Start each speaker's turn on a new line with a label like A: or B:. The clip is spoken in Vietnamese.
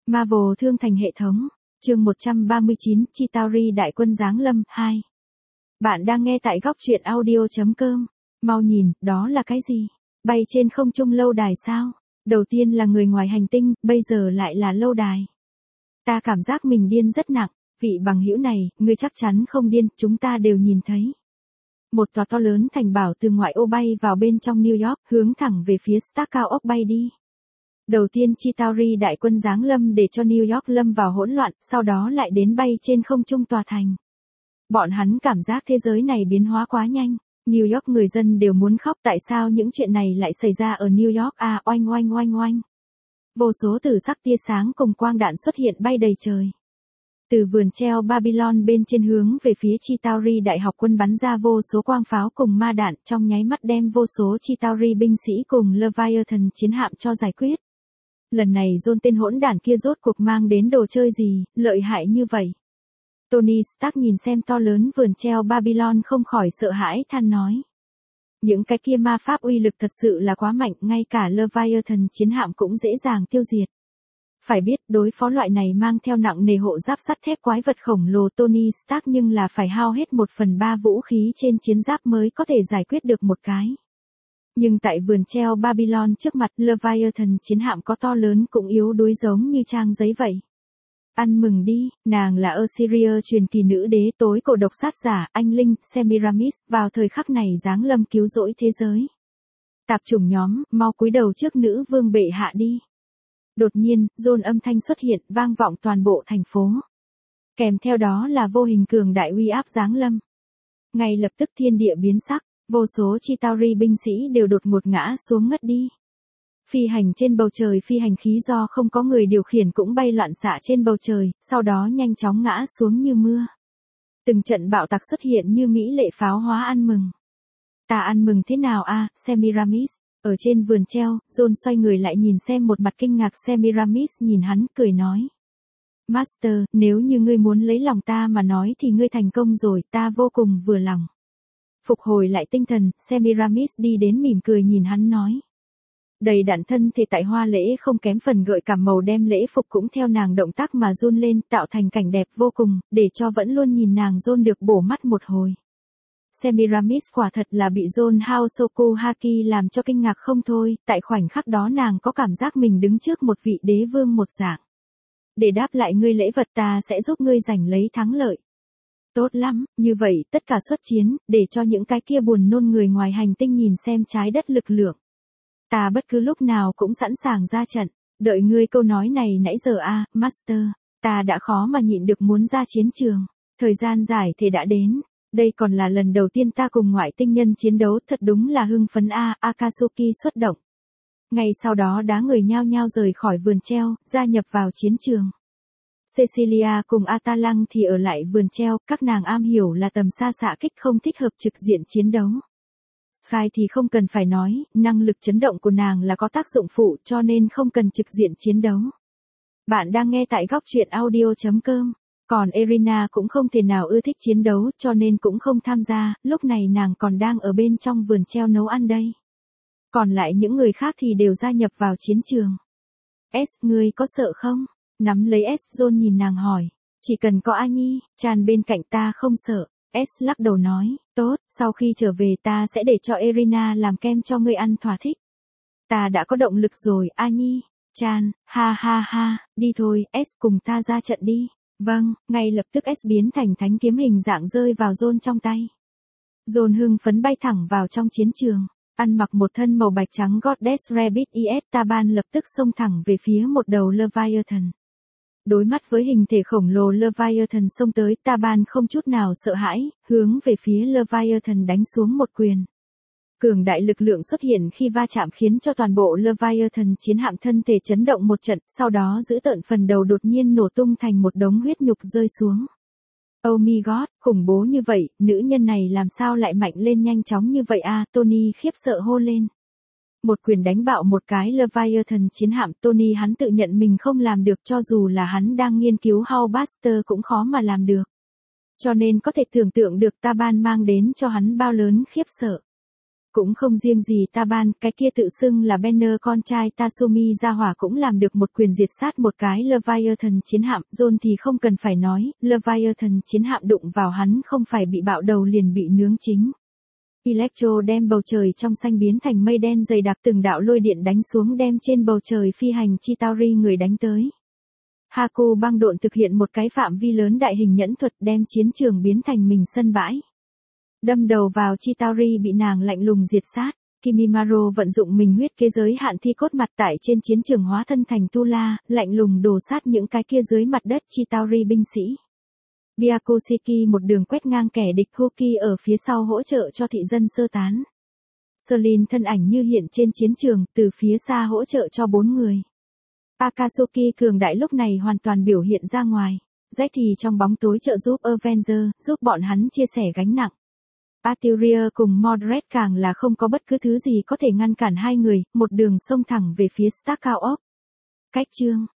A: Marvel thương thành hệ thống. Chương 139, Chitauri đại quân giáng lâm 2. Bạn đang nghe tại góc truyện audio.com. Mau nhìn, đó là cái gì? Bay trên không trung lâu đài sao? Đầu tiên là người ngoài hành tinh, bây giờ lại là lâu đài. Ta cảm giác mình điên rất nặng, vị bằng hữu này, ngươi chắc chắn không điên, chúng ta đều nhìn thấy. Một tòa to lớn thành bảo từ ngoại ô bay vào bên trong New York, hướng thẳng về phía Stark cao ốc bay đi. Đầu tiên Chitauri đại quân giáng lâm để cho New York lâm vào hỗn loạn, sau đó lại đến bay trên không trung tòa thành. Bọn hắn cảm giác thế giới này biến hóa quá nhanh. New York người dân đều muốn khóc, tại sao những chuyện này lại xảy ra ở New York à, oanh oanh oanh oanh. Vô số tử sắc tia sáng cùng quang đạn xuất hiện bay đầy trời. Từ vườn treo Babylon bên trên hướng về phía Chitauri đại học quân bắn ra vô số quang pháo cùng ma đạn, trong nháy mắt đem vô số Chitauri binh sĩ cùng Leviathan chiến hạm cho giải quyết. Lần này John tên hỗn đản kia rốt cuộc mang đến đồ chơi gì, lợi hại như vậy. Tony Stark nhìn xem to lớn vườn treo Babylon không khỏi sợ hãi than nói. Những cái kia ma pháp uy lực thật sự là quá mạnh, ngay cả Leviathan chiến hạm cũng dễ dàng tiêu diệt. Phải biết, đối phó loại này mang theo nặng nề hộ giáp sắt thép quái vật khổng lồ Tony Stark nhưng là phải hao hết 1/3 vũ khí trên chiến giáp mới có thể giải quyết được một cái. Nhưng tại vườn treo Babylon trước mặt Leviathan chiến hạm có to lớn cũng yếu đuối giống như trang giấy vậy. Ăn mừng đi, nàng là Assyria truyền kỳ nữ đế tối cổ độc sát giả, anh linh, Semiramis, vào thời khắc này giáng lâm cứu rỗi thế giới. Tạp chủng nhóm, mau cúi đầu trước nữ vương bệ hạ đi. Đột nhiên, John âm thanh xuất hiện, vang vọng toàn bộ thành phố. Kèm theo đó là vô hình cường đại uy áp giáng lâm. Ngay lập tức thiên địa biến sắc, vô số Chitauri binh sĩ đều đột ngột ngã xuống ngất đi. Phi hành trên bầu trời, phi hành khí do không có người điều khiển cũng bay loạn xạ trên bầu trời, sau đó nhanh chóng ngã xuống như mưa. Từng trận bạo tạc xuất hiện như mỹ lệ pháo hóa ăn mừng. Ta ăn mừng thế nào a, Semiramis? Ở trên vườn treo, John xoay người lại nhìn xem một mặt kinh ngạc Semiramis nhìn hắn, cười nói. Master, nếu như ngươi muốn lấy lòng ta mà nói thì ngươi thành công rồi, ta vô cùng vừa lòng. Phục hồi lại tinh thần, Semiramis đi đến mỉm cười nhìn hắn nói. Đầy đặn thân thể tại hoa lễ không kém phần gợi cảm màu đem lễ phục cũng theo nàng động tác mà run lên, tạo thành cảnh đẹp vô cùng, để cho vẫn luôn nhìn nàng run được bổ mắt một hồi. Semiramis quả thật là bị John Haosoku Haki làm cho kinh ngạc không thôi, tại khoảnh khắc đó nàng có cảm giác mình đứng trước một vị đế vương một dạng. Để đáp lại ngươi lễ vật ta sẽ giúp ngươi giành lấy thắng lợi. Tốt lắm, như vậy tất cả xuất chiến, để cho những cái kia buồn nôn người ngoài hành tinh nhìn xem trái đất lực lượng. Ta bất cứ lúc nào cũng sẵn sàng ra trận, đợi ngươi câu nói này nãy giờ a, Master, ta đã khó mà nhịn được muốn ra chiến trường, thời gian giải thể đã đến, đây còn là lần đầu tiên ta cùng ngoại tinh nhân chiến đấu, thật đúng là hưng phấn a, Akatsuki xuất động. Ngay sau đó đá người nhao nhao rời khỏi vườn treo, gia nhập vào chiến trường. Cecilia cùng Atalang thì ở lại vườn treo, các nàng am hiểu là tầm xa xạ kích không thích hợp trực diện chiến đấu. Sky thì không cần phải nói, năng lực chấn động của nàng là có tác dụng phụ cho nên không cần trực diện chiến đấu. Bạn đang nghe tại góc truyện audio.com. Còn Irina cũng không thể nào ưa thích chiến đấu cho nên cũng không tham gia, lúc này nàng còn đang ở bên trong vườn treo nấu ăn đây. Còn lại những người khác thì đều gia nhập vào chiến trường. Ngươi có sợ không? Nắm lấy John nhìn nàng hỏi. Chỉ cần có Annie, Chan bên cạnh ta không sợ. Lắc đầu nói, tốt, sau khi trở về ta sẽ để cho Irina làm kem cho ngươi ăn thỏa thích. Ta đã có động lực rồi, Annie. Chan, ha ha ha, đi thôi, cùng ta ra trận đi. Vâng, ngay lập tức biến thành thánh kiếm hình dạng rơi vào John trong tay. John hưng phấn bay thẳng vào trong chiến trường, ăn mặc một thân màu bạch trắng Goddess Rabbit Taban lập tức xông thẳng về phía một đầu Leviathan. Đối mắt với hình thể khổng lồ Leviathan xông tới, Taban không chút nào sợ hãi, hướng về phía Leviathan đánh xuống một quyền. Cường đại lực lượng xuất hiện khi va chạm khiến cho toàn bộ Leviathan chiến hạm thân thể chấn động một trận, sau đó giữ tợn phần đầu đột nhiên nổ tung thành một đống huyết nhục rơi xuống. Oh my god, khủng bố như vậy, nữ nhân này làm sao lại mạnh lên nhanh chóng như vậy a, Tony khiếp sợ hô lên. Một quyền đánh bạo một cái Leviathan chiến hạm, Tony hắn tự nhận mình không làm được, cho dù là hắn đang nghiên cứu Hellbuster cũng khó mà làm được. Cho nên có thể tưởng tượng được Taban mang đến cho hắn bao lớn khiếp sợ. Cũng không riêng gì Taban, cái kia tự xưng là Banner con trai Tatsumi gia hỏa cũng làm được một quyền diệt sát một cái Leviathan chiến hạm, John thì không cần phải nói, Leviathan chiến hạm đụng vào hắn không phải bị bạo đầu liền bị nướng chính. Electro đem bầu trời trong xanh biến thành mây đen dày đặc, từng đạo lôi điện đánh xuống đem trên bầu trời phi hành Chitauri người đánh tới. Haku băng độn thực hiện một cái phạm vi lớn đại hình nhẫn thuật đem chiến trường biến thành mình sân bãi. Đâm đầu vào Chitauri bị nàng lạnh lùng diệt sát. Kimimaro vận dụng mình huyết kế giới hạn thi cốt mặt tại trên chiến trường hóa thân thành Tula, lạnh lùng đổ sát những cái kia dưới mặt đất Chitauri binh sĩ. Byakushiki một đường quét ngang kẻ địch, Huki ở phía sau hỗ trợ cho thị dân sơ tán. Serlin thân ảnh như hiện trên chiến trường, từ phía xa hỗ trợ cho 4 người. Akatsuki cường đại lúc này hoàn toàn biểu hiện ra ngoài. Jack thì trong bóng tối trợ giúp Avenger, giúp bọn hắn chia sẻ gánh nặng. Artyria cùng Mordred càng là không có bất cứ thứ gì có thể ngăn cản hai người, một đường xông thẳng về phía Stark Cao Ốc. Cách chương